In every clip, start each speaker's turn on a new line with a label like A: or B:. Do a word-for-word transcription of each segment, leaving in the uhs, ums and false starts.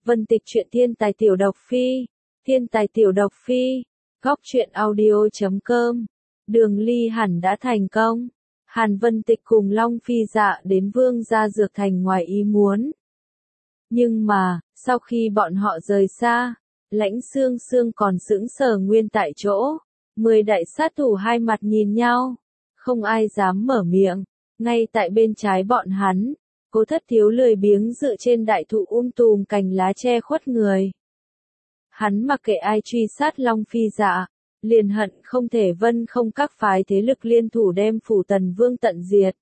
A: Vân Tịch truyện thiên tài tiểu độc phi, thiên tài tiểu độc phi, góc truyện audio chấm com. Đường Ly hẳn đã thành công. Hàn Vân Tịch cùng Long Phi Dạ đến Vương gia Dược Thành ngoài ý muốn. Nhưng mà, sau khi bọn họ rời xa, Lãnh Xương Xương còn sững sờ nguyên tại chỗ. Mười đại sát thủ hai mặt nhìn nhau, không ai dám mở miệng. Ngay tại bên trái bọn hắn, Cố Thất Thiếu lười biếng dựa trên đại thụ um tùm cành lá che khuất người. Hắn mặc kệ ai truy sát Long Phi Dạ, liền hận không thể vân không các phái thế lực liên thủ đem Phủ Tần Vương tận diệt.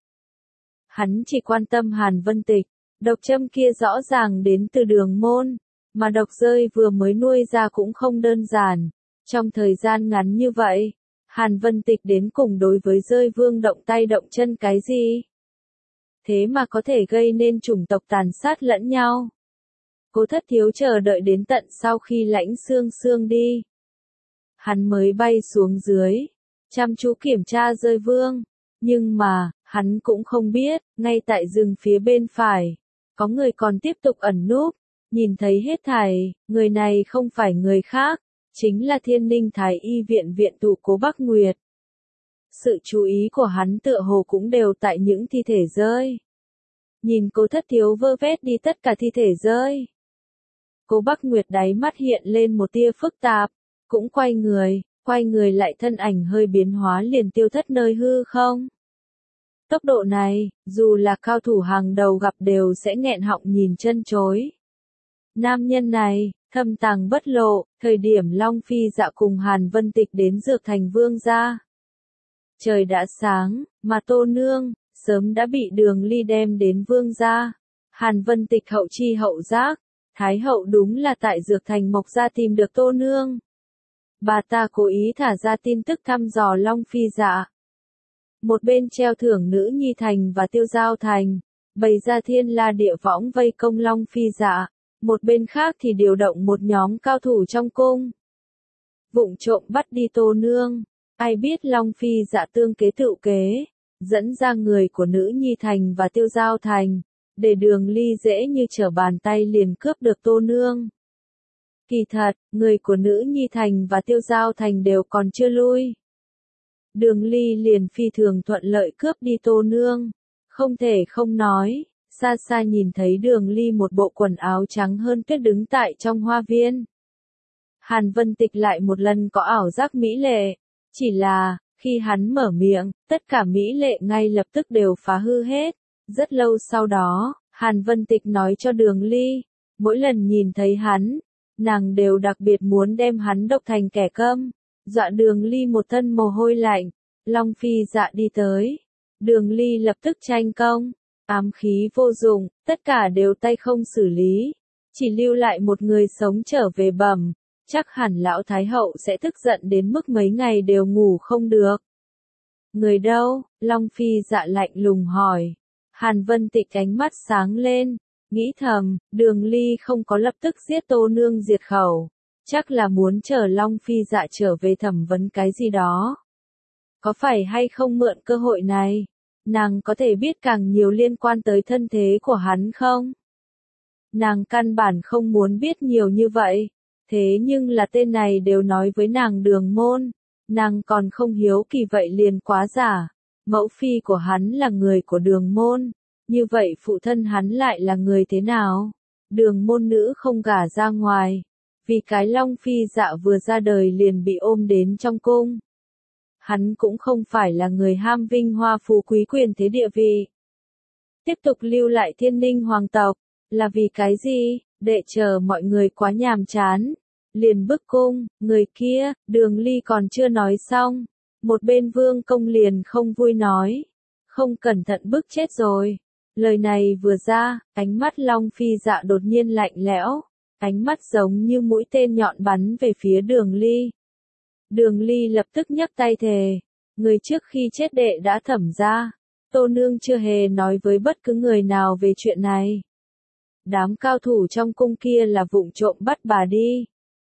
A: Hắn chỉ quan tâm Hàn Vân Tịch, độc châm kia rõ ràng đến từ Đường Môn, mà độc rơi vừa mới nuôi ra cũng không đơn giản. Trong thời gian ngắn như vậy, Hàn Vân Tịch đến cùng đối với rơi vương động tay động chân cái gì? Thế mà có thể gây nên chủng tộc tàn sát lẫn nhau. Cố Thất Thiếu chờ đợi đến tận sau khi Lãnh Xương Xương đi. Hắn mới bay xuống dưới, chăm chú kiểm tra rơi vương. Nhưng mà, hắn cũng không biết, ngay tại rừng phía bên phải, có người còn tiếp tục ẩn núp, nhìn thấy hết thảy, người này không phải người khác, chính là Thiên Ninh Thái Y viện viện tụ Cố Bắc Nguyệt. Sự chú ý của hắn tựa hồ cũng đều tại những thi thể rơi. Nhìn Cố Thất Thiếu vơ vét đi tất cả thi thể rơi. Cố Bắc Nguyệt đáy mắt hiện lên một tia phức tạp, cũng quay người, quay người lại thân ảnh hơi biến hóa liền tiêu thất nơi hư không. Tốc độ này, dù là cao thủ hàng đầu gặp đều sẽ nghẹn họng nhìn chân chối. Nam nhân này, thâm tàng bất lộ, thời điểm Long Phi Dạ cùng Hàn Vân Tịch đến Dược Thành Vương gia. Trời đã sáng, mà Tô Nương, sớm đã bị Đường Ly đem đến Vương gia. Hàn Vân Tịch hậu chi hậu giác, Thái hậu đúng là tại Dược Thành Mộc gia tìm được Tô Nương. Bà ta cố ý thả ra tin tức thăm dò Long Phi Dạ. Một bên treo thưởng Nữ Nhi Thành và Tiêu Giao Thành, bày ra thiên la địa võng vây công Long Phi Dạ. Một bên khác thì điều động một nhóm cao thủ trong cung. Vụng trộm bắt đi Tô Nương. Ai biết Long Phi Dạ tương kế tự kế, dẫn ra người của Nữ Nhi Thành và Tiêu Giao Thành, để Đường Ly dễ như trở bàn tay liền cướp được Tô Nương. Kỳ thật, người của Nữ Nhi Thành và Tiêu Giao Thành đều còn chưa lui. Đường Ly liền phi thường thuận lợi cướp đi Tô Nương. Không thể không nói, xa xa nhìn thấy Đường Ly một bộ quần áo trắng hơn tuyết đứng tại trong hoa viên. Hàn Vân Tịch lại một lần có ảo giác mỹ lệ. Chỉ là, khi hắn mở miệng, tất cả mỹ lệ ngay lập tức đều phá hư hết. Rất lâu sau đó, Hàn Vân Tịch nói cho Đường Ly, mỗi lần nhìn thấy hắn, nàng đều đặc biệt muốn đem hắn độc thành kẻ câm. Dọa Đường Ly một thân mồ hôi lạnh. Long Phi Dạ đi tới. Đường Ly lập tức tranh công. Ám khí vô dụng, tất cả đều tay không xử lý. Chỉ lưu lại một người sống trở về bẩm. Chắc hẳn lão Thái Hậu sẽ tức giận đến mức mấy ngày đều ngủ không được. Người đâu? Long Phi Dạ lạnh lùng hỏi. Hàn Vân Tịch ánh mắt sáng lên, nghĩ thầm, Đường Ly không có lập tức giết Tô Nương diệt khẩu. Chắc là muốn chờ Long Phi Dạ trở về thẩm vấn cái gì đó. Có phải hay không mượn cơ hội này, nàng có thể biết càng nhiều liên quan tới thân thế của hắn không? Nàng căn bản không muốn biết nhiều như vậy. Thế nhưng là tên này đều nói với nàng Đường Môn, nàng còn không hiếu kỳ vậy liền quá giả. Mẫu phi của hắn là người của Đường Môn, như vậy phụ thân hắn lại là người thế nào? Đường Môn nữ không gả ra ngoài, vì cái Long Phi Dạ vừa ra đời liền bị ôm đến trong cung. Hắn cũng không phải là người ham vinh hoa phú quý quyền thế địa vị. Tiếp tục lưu lại Thiên Ninh hoàng tộc, là vì cái gì? Để chờ mọi người quá nhàm chán. Liền bức cung, người kia, Đường Ly còn chưa nói xong. Một bên Vương Công liền không vui nói. Không cẩn thận bức chết rồi. Lời này vừa ra, ánh mắt Long Phi Dạ đột nhiên lạnh lẽo. Ánh mắt giống như mũi tên nhọn bắn về phía Đường Ly. Đường Ly lập tức nhấc tay thề. Người trước khi chết đệ đã thẩm ra. Tô Nương chưa hề nói với bất cứ người nào về chuyện này. Đám cao thủ trong cung kia là vụng trộm bắt bà đi.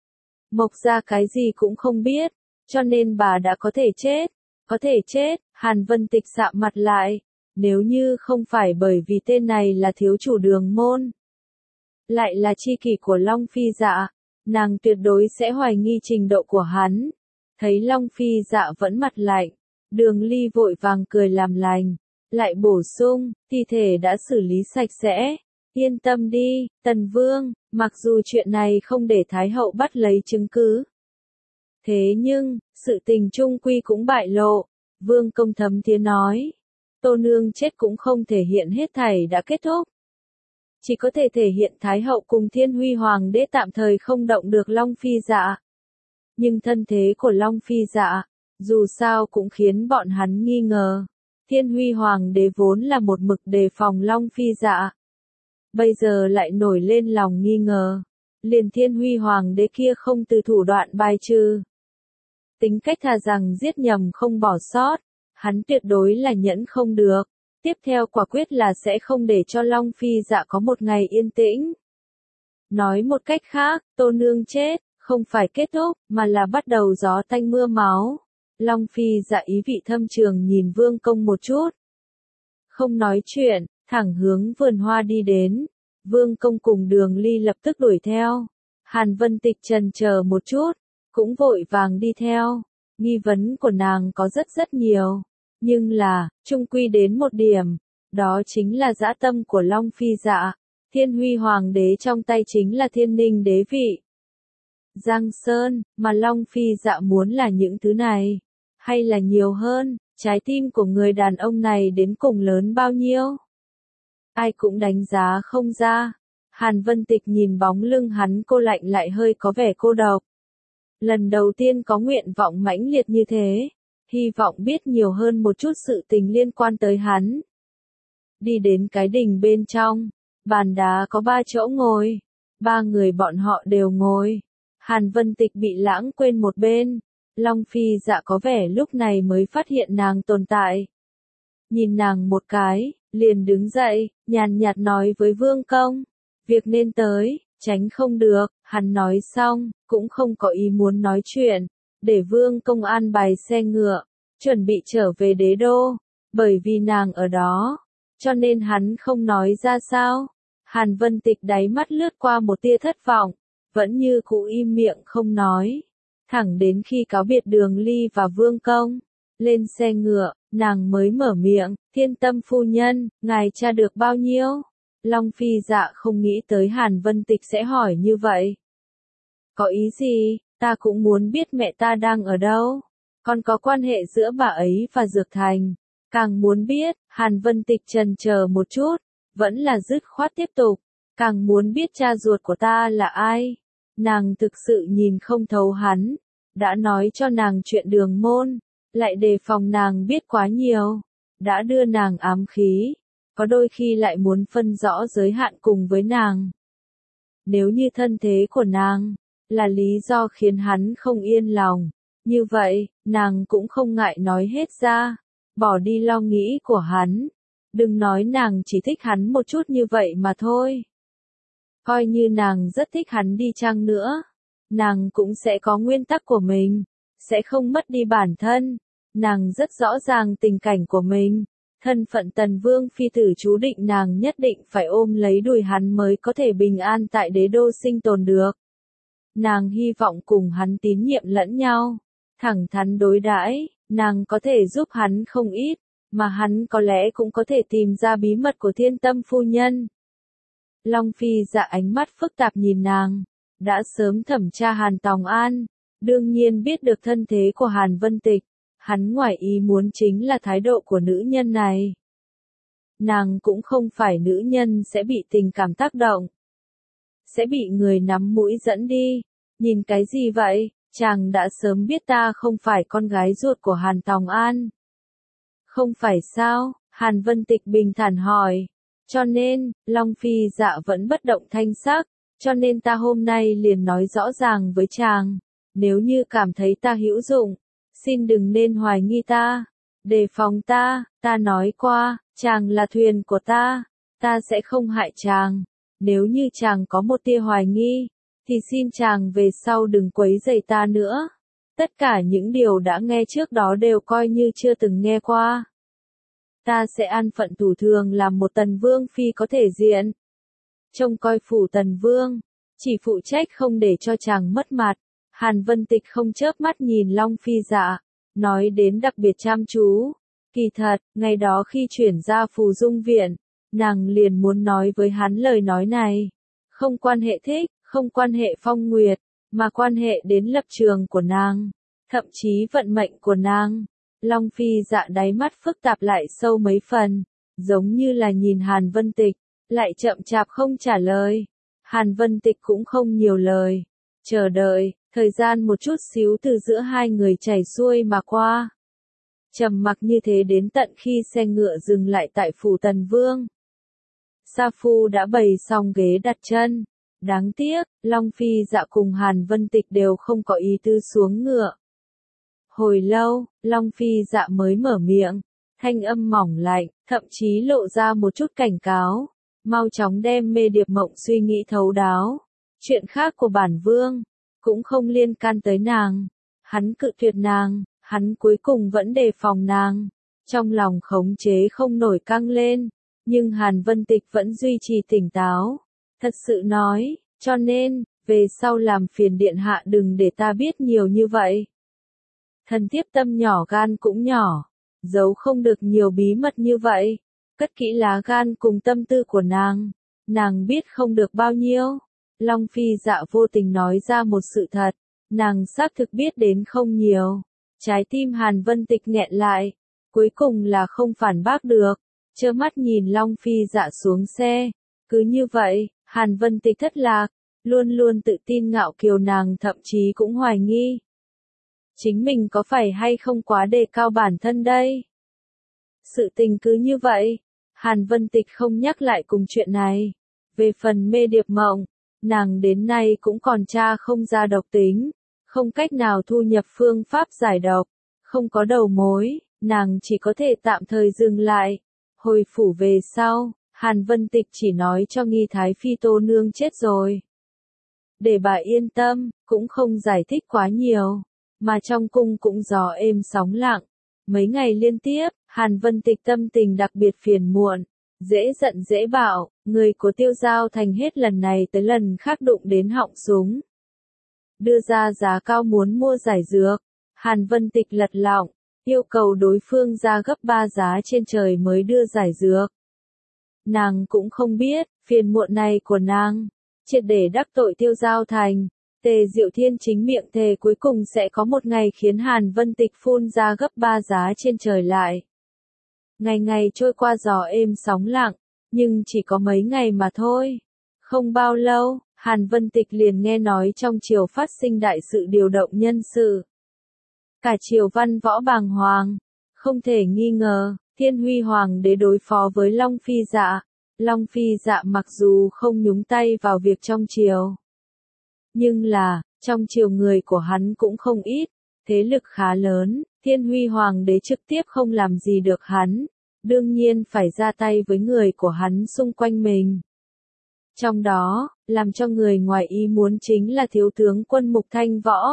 A: Mộc ra cái gì cũng không biết, cho nên bà đã có thể chết. Có thể chết, Hàn Vân Tịch sạm mặt lại. Nếu như không phải bởi vì tên này là thiếu chủ Đường Môn. lại là tri kỷ của Long Phi Dạ, nàng tuyệt đối sẽ hoài nghi trình độ của hắn. Thấy Long Phi Dạ vẫn mặt lạnh, Đường Ly vội vàng cười làm lành, lại bổ sung, thi thể đã xử lý sạch sẽ, yên tâm đi, Tần Vương, mặc dù chuyện này không để Thái hậu bắt lấy chứng cứ. Thế nhưng, sự tình chung quy cũng bại lộ, Vương Công thấm thía nói, Tô Nương chết cũng không thể hiện hết thảy đã kết thúc. Chỉ có thể thể hiện Thái hậu cùng Thiên Huy Hoàng đế tạm thời không động được Long Phi Dạ. Nhưng thân thế của Long Phi Dạ, dù sao cũng khiến bọn hắn nghi ngờ. Thiên Huy Hoàng đế vốn là một mực đề phòng Long Phi Dạ. Bây giờ lại nổi lên lòng nghi ngờ. Liền Thiên Huy Hoàng đế kia không từ thủ đoạn bài trừ. Tính cách thà rằng giết nhầm không bỏ sót, hắn tuyệt đối là nhẫn không được. Tiếp theo quả quyết là sẽ không để cho Long Phi Dạ có một ngày yên tĩnh. Nói một cách khác, Tô Nương chết, không phải kết thúc, mà là bắt đầu gió tanh mưa máu. Long Phi Dạ ý vị thâm trường nhìn Vương Công một chút. Không nói chuyện, thẳng hướng vườn hoa đi đến. Vương Công cùng Đường Ly lập tức đuổi theo. Hàn Vân Tịch chần chờ một chút, cũng vội vàng đi theo. Nghi vấn của nàng có rất rất nhiều. Nhưng là, chung quy đến một điểm, đó chính là dã tâm của Long Phi Dạ. Thiên Huy Hoàng đế trong tay chính là Thiên Ninh đế vị. Giang Sơn, mà Long Phi Dạ muốn là những thứ này, hay là nhiều hơn, trái tim của người đàn ông này đến cùng lớn bao nhiêu? Ai cũng đánh giá không ra. Hàn Vân Tịch nhìn bóng lưng hắn cô lạnh lại hơi có vẻ cô độc. Lần đầu tiên có nguyện vọng mãnh liệt như thế, hy vọng biết nhiều hơn một chút sự tình liên quan tới hắn. Đi đến cái đình bên trong, bàn đá có ba chỗ ngồi, ba người bọn họ đều ngồi. Hàn Vân Tịch bị lãng quên một bên, Long Phi Dạ có vẻ lúc này mới phát hiện nàng tồn tại. Nhìn nàng một cái, liền đứng dậy, nhàn nhạt nói với Vương Công, việc nên tới, tránh không được. Hắn nói xong, cũng không có ý muốn nói chuyện, để Vương Công an bài xe ngựa, chuẩn bị trở về đế đô, bởi vì nàng ở đó, cho nên hắn không nói ra sao. Hàn Vân Tịch đáy mắt lướt qua một tia thất vọng, vẫn như cũ im miệng không nói, thẳng đến khi cáo biệt Đường Ly và Vương Công, lên xe ngựa, nàng mới mở miệng, Thiên Tâm phu nhân, ngài tra được bao nhiêu? Long Phi Dạ không nghĩ tới Hàn Vân Tịch sẽ hỏi như vậy. Có ý gì, ta cũng muốn biết mẹ ta đang ở đâu, còn có quan hệ giữa bà ấy và Dược Thành, càng muốn biết. Hàn Vân Tịch chần chờ một chút, vẫn là dứt khoát tiếp tục, càng muốn biết cha ruột của ta là ai. Nàng thực sự nhìn không thấu hắn, đã nói cho nàng chuyện Đường Môn, lại đề phòng nàng biết quá nhiều, đã đưa nàng ám khí, có đôi khi lại muốn phân rõ giới hạn cùng với nàng. Nếu như thân thế của nàng là lý do khiến hắn không yên lòng, như vậy, nàng cũng không ngại nói hết ra, bỏ đi lo nghĩ của hắn. Đừng nói nàng chỉ thích hắn một chút như vậy mà thôi. Coi như nàng rất thích hắn đi chăng nữa, nàng cũng sẽ có nguyên tắc của mình, sẽ không mất đi bản thân. Nàng rất rõ ràng tình cảnh của mình, thân phận Tần Vương phi tử chú định nàng nhất định phải ôm lấy đùi hắn mới có thể bình an tại đế đô sinh tồn được. Nàng hy vọng cùng hắn tín nhiệm lẫn nhau, thẳng thắn đối đãi, nàng có thể giúp hắn không ít, mà hắn có lẽ cũng có thể tìm ra bí mật của Thiên Tâm phu nhân. Long Phi Dạ ánh mắt phức tạp nhìn nàng, đã sớm thẩm tra Hàn Tòng An, đương nhiên biết được thân thế của Hàn Vân Tịch, hắn ngoài ý muốn chính là thái độ của nữ nhân này. Nàng cũng không phải nữ nhân sẽ bị tình cảm tác động, sẽ bị người nắm mũi dẫn đi. Nhìn cái gì vậy, chàng đã sớm biết ta không phải con gái ruột của Hàn Tòng An. Không phải sao? Hàn Vân Tịch bình thản hỏi. Cho nên, Long Phi Dạ vẫn bất động thanh sắc, cho nên ta hôm nay liền nói rõ ràng với chàng, nếu như cảm thấy ta hữu dụng, xin đừng nên hoài nghi ta, đề phòng ta. Ta nói qua, chàng là thuyền của ta, ta sẽ không hại chàng. Nếu như chàng có một tia hoài nghi, thì xin chàng về sau đừng quấy rầy ta nữa. Tất cả những điều đã nghe trước đó đều coi như chưa từng nghe qua. Ta sẽ an phận thủ thường làm một Tần Vương phi có thể diện. trông coi phủ Tần Vương, chỉ phụ trách không để cho chàng mất mặt. Hàn Vân Tịch không chớp mắt nhìn Long Phi Dạ, nói đến đặc biệt chăm chú. Kỳ thật, ngày đó khi chuyển ra Phù Dung Viện, nàng liền muốn nói với hắn lời nói này. Không quan hệ thích, không quan hệ phong nguyệt, mà quan hệ đến lập trường của nàng, thậm chí vận mệnh của nàng. Long Phi Dạ đáy mắt phức tạp lại sâu mấy phần, giống như là nhìn Hàn Vân Tịch, lại chậm chạp không trả lời. Hàn Vân Tịch cũng không nhiều lời, chờ đợi, thời gian một chút xíu từ giữa hai người chảy xuôi mà qua. Trầm mặc như thế đến tận khi xe ngựa dừng lại tại phủ Tần Vương. Sa Phu đã bày xong ghế đặt chân. Đáng tiếc, Long Phi Dạ cùng Hàn Vân Tịch đều không có ý tư xuống ngựa. Hồi lâu, Long Phi Dạ mới mở miệng, thanh âm mỏng lạnh, thậm chí lộ ra một chút cảnh cáo. Mau chóng đem Mê Điệp Mộng suy nghĩ thấu đáo. Chuyện khác của bản vương, cũng không liên can tới nàng. Hắn cự tuyệt nàng, hắn cuối cùng vẫn đề phòng nàng. Trong lòng khống chế không nổi căng lên, nhưng Hàn Vân Tịch vẫn duy trì tỉnh táo. Thật sự nói, cho nên, về sau làm phiền điện hạ đừng để ta biết nhiều như vậy. Thần thiếp tâm nhỏ gan cũng nhỏ, giấu không được nhiều bí mật như vậy. Cất kỹ lá gan cùng tâm tư của nàng, nàng biết không được bao nhiêu. Long Phi Dạ vô tình nói ra một sự thật, nàng xác thực biết đến không nhiều. Trái tim Hàn Vân Tịch nghẹn lại, cuối cùng là không phản bác được, trơ mắt nhìn Long Phi Dạ xuống xe. Cứ như vậy, Hàn Vân Tịch thất lạc, luôn luôn tự tin ngạo kiều nàng thậm chí cũng hoài nghi. Chính mình có phải hay không quá đề cao bản thân đây? Sự tình cứ như vậy, Hàn Vân Tịch không nhắc lại cùng chuyện này. Về phần Mê Điệp Mộng, nàng đến nay cũng còn tra không ra độc tính, không cách nào thu nhập phương pháp giải độc, không có đầu mối, nàng chỉ có thể tạm thời dừng lại. Hồi phủ về sau, Hàn Vân Tịch chỉ nói cho Nghi Thái Phi Tô Nương chết rồi. Để bà yên tâm, cũng không giải thích quá nhiều, mà trong cung cũng gió êm sóng lặng. Mấy ngày liên tiếp, Hàn Vân Tịch tâm tình đặc biệt phiền muộn, dễ giận dễ bạo, người của Tiêu Giao Thành hết lần này tới lần khác đụng đến họng súng. Đưa ra giá cao muốn mua giải dược, Hàn Vân Tịch lật lọng, yêu cầu đối phương ra gấp ba giá trên trời mới đưa giải dược. Nàng cũng không biết, phiền muộn này của nàng, triệt để đắc tội Tiêu Giao Thành. Tề Diệu Thiên chính miệng thề cuối cùng sẽ có một ngày khiến Hàn Vân Tịch phun ra gấp ba giá trên trời lại. Ngày ngày trôi qua gió êm sóng lặng, nhưng chỉ có mấy ngày mà thôi. Không bao lâu, Hàn Vân Tịch liền nghe nói trong triều phát sinh đại sự điều động nhân sự. Cả triều văn võ bàng hoàng, không thể nghi ngờ, Thiên Huy Hoàng đế đối phó với Long Phi Dạ. Long Phi Dạ mặc dù không nhúng tay vào việc trong triều, nhưng là, trong triều người của hắn cũng không ít, thế lực khá lớn, Thiên Huy Hoàng đế trực tiếp không làm gì được hắn, đương nhiên phải ra tay với người của hắn xung quanh mình. Trong đó, làm cho người ngoài ý muốn chính là thiếu tướng quân Mục Thanh Võ.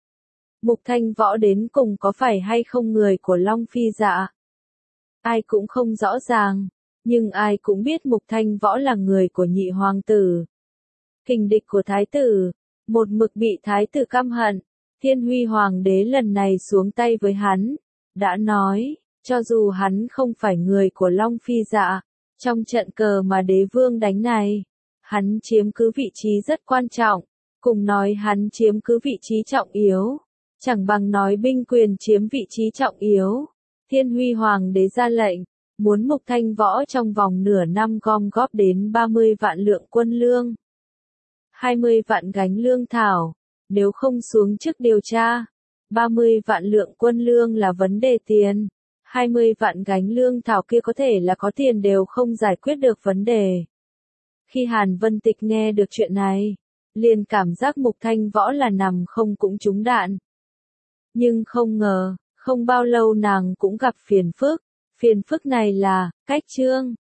A: Mục Thanh Võ đến cùng có phải hay không người của Long Phi Dạ? Ai cũng không rõ ràng, nhưng ai cũng biết Mục Thanh Võ là người của nhị hoàng tử. Kình địch của thái tử, một mực bị thái tử căm hận, Thiên Huy Hoàng đế lần này xuống tay với hắn, đã nói, cho dù hắn không phải người của Long Phi Dạ, trong trận cờ mà đế vương đánh này, hắn chiếm cứ vị trí rất quan trọng, cùng nói hắn chiếm cứ vị trí trọng yếu, chẳng bằng nói binh quyền chiếm vị trí trọng yếu. Thiên Huy Hoàng đế ra lệnh, muốn Mục Thanh Võ trong vòng nửa năm gom góp đến ba mươi vạn lượng quân lương, hai mươi vạn gánh lương thảo, nếu không xuống chức điều tra. ba mươi vạn lượng quân lương là vấn đề tiền, hai mươi vạn gánh lương thảo kia có thể là có tiền đều không giải quyết được vấn đề. Khi Hàn Vân Tịch nghe được chuyện này, liền cảm giác Mục Thanh Võ là nằm không cũng trúng đạn. Nhưng không ngờ, không bao lâu nàng cũng gặp phiền phức, phiền phức này là, cách trương.